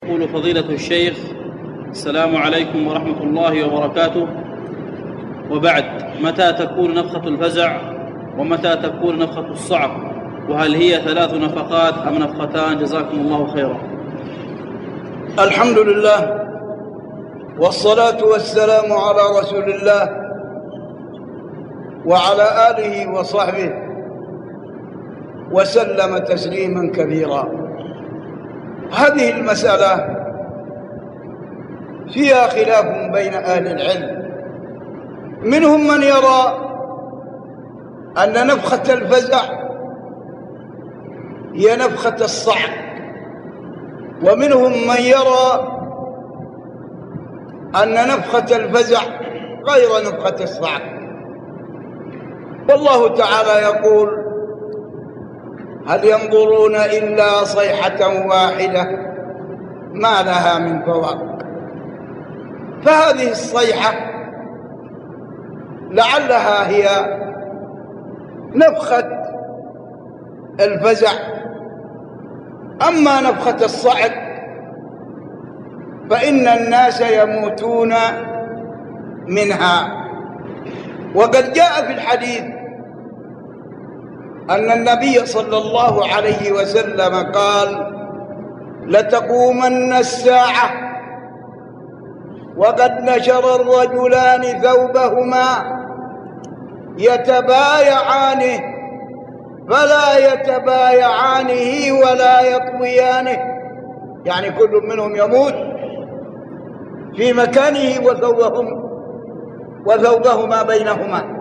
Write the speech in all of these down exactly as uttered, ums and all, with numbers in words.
يقول فضيلة الشيخ: السلام عليكم ورحمة الله وبركاته، وبعد، متى تكون نفخة الفزع ومتى تكون نفخة الصعق؟ وهل هي ثلاث نفقات أم نفختان؟ جزاكم الله خيرا. الحمد لله والصلاة والسلام على رسول الله وعلى آله وصحبه وسلم تسليما كثيرا. هذه المسألة فيها خلاف بين أهل العلم، منهم من يرى أن نفخة الفزع هي نفخة الصعق، ومنهم من يرى أن نفخة الفزع غير نفخة الصعق. والله تعالى يقول: هل ينظرون إلا صيحة واحدة ما لها من فواق. فهذه الصيحة لعلها هي نفخة الفزع، أما نفخة الصعق فإن الناس يموتون منها. وقد جاء في الحديث أن النبي صلى الله عليه وسلم قال: لتقومن الساعة وقد نشر الرجلان ثوبهما يتبايعانه فلا يتبايعانه ولا يطويانه، يعني كل منهم يموت في مكانه وثوبهم وثوبهما بينهما.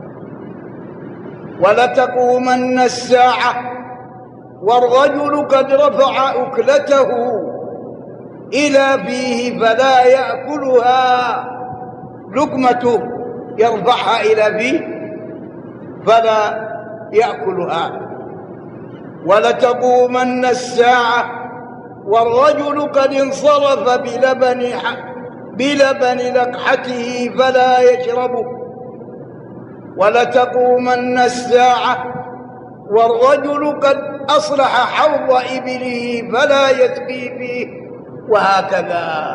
ولتقومن الساعة والرجل قد رفع أكلته إلى فيه فلا يأكلها، لقمته يرفعها إلى فيه فلا يأكلها. ولتقومن الساعة والرجل قد انصرف بلبن بلبن لقحته فلا يشربه. ولتقومن الساعة والرجل قد أصلح حوض إبله فلا يسقي فيه، وهكذا.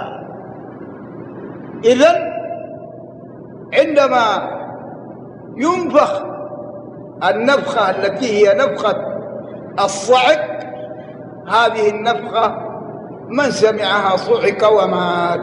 إذن عندما ينفخ النفخة التي هي نفخة الصعق، هذه النفخة من سمعها صعق ومات.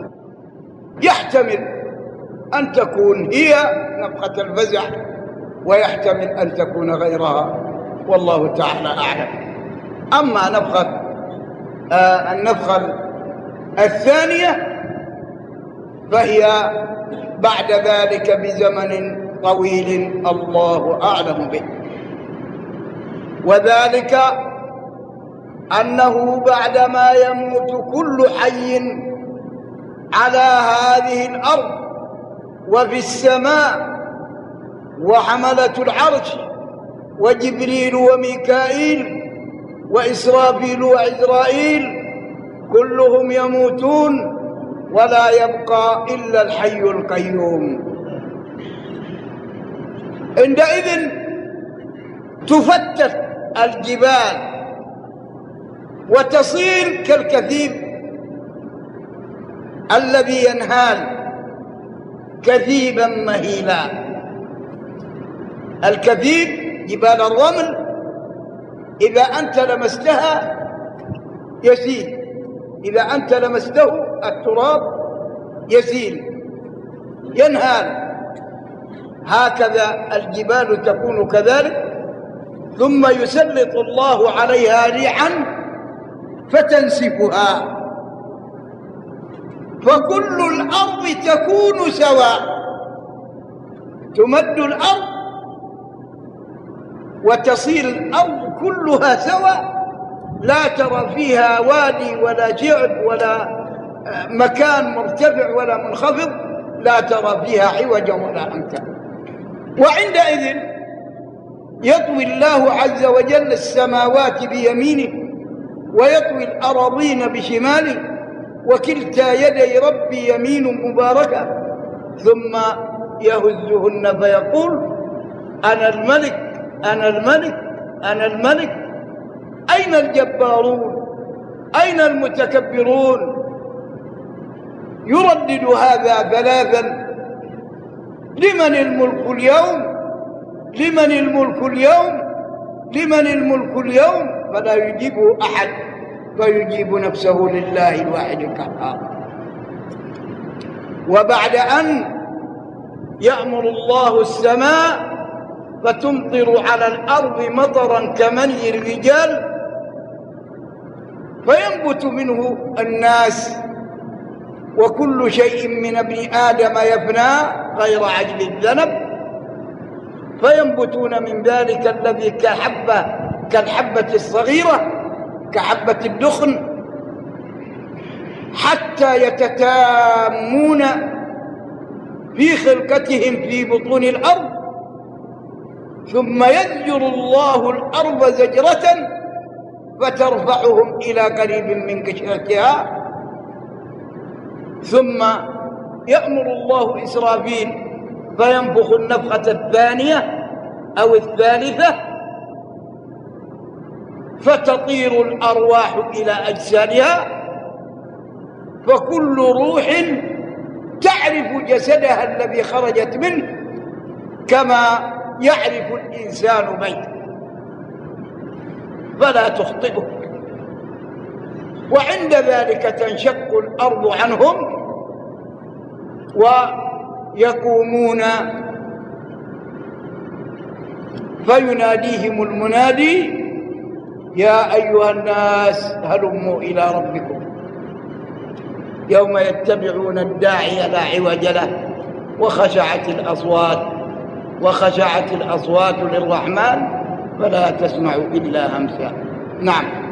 يحتمل أن تكون هي نفخة الفزع ويحتمل أن تكون غيرها، والله تعالى أعلم. أما نفخة آه النفخة الثانية فهي بعد ذلك بزمن طويل الله أعلم به، وذلك أنه بعدما يموت كل حي على هذه الأرض وفي السماء وحملة العرش وجبريل وميكائيل وإسرافيل وعزرائيل كلهم يموتون ولا يبقى إلا الحي القيوم. عندئذ تفتت الجبال وتصير كالكثيب الذي ينهال كثيبا مهيلا. الكثيب جبال الرمل إذا أنت لمستها يسيل، إذا أنت لمسته التراب يسيل ينهال. هكذا الجبال تكون كذلك، ثم يسلط الله عليها ريحا فتنسفها، فكل الأرض تكون سواء، تمد الأرض وتصير الأرض كلها سواء، لا ترى فيها وادي ولا شعب ولا مكان مرتفع ولا منخفض، لا ترى فيها عوجا ولا أمتا. وعندئذ يطوي الله عز وجل السماوات بيمينه ويطوي الأراضين بشماله، وكلتا يدي ربي يمين مباركة، ثم يهزهن فيقول: أنا الملك أنا الملك أنا الملك. أين الجبارون؟ أين المتكبرون؟ يردد هذا ثلاثا: لمن الملك اليوم؟ لمن الملك اليوم؟ لمن الملك اليوم؟ فلا يجيبه أحد، فيجيب نفسه لله الواحد القهار. وبعد أن يأمر الله السماء فتمطر على الأرض مطرا كمني الرجال، فينبت منه الناس، وكل شيء من ابن آدم يفنى غير عجل الذنب، فينبتون من ذلك الذي كحبة كالحبة الصغيرة كحبة الدخن، حتى يتتامون في خلقتهم في بطون الأرض، ثم يزجر الله الأرض زجرة فترفعهم إلى قريب من قشرتها، ثم يأمر الله إسرافيل فينفخ النفخة الثانية أو الثالثة، فتطير الأرواح إلى أجسادها، فكل روح تعرف جسدها الذي خرجت منه كما يعرف الإنسان بيته، فلا تخطئه. وعند ذلك تنشق الأرض عنهم ويقومون، فيناديهم المنادي: يا أيها الناس هلموا إلى ربكم، يوم يتبعون الداعي لا عوج له وخشعت الأصوات وخشعت الأصوات للرحمن فلا تسمع إلا همسا. نعم.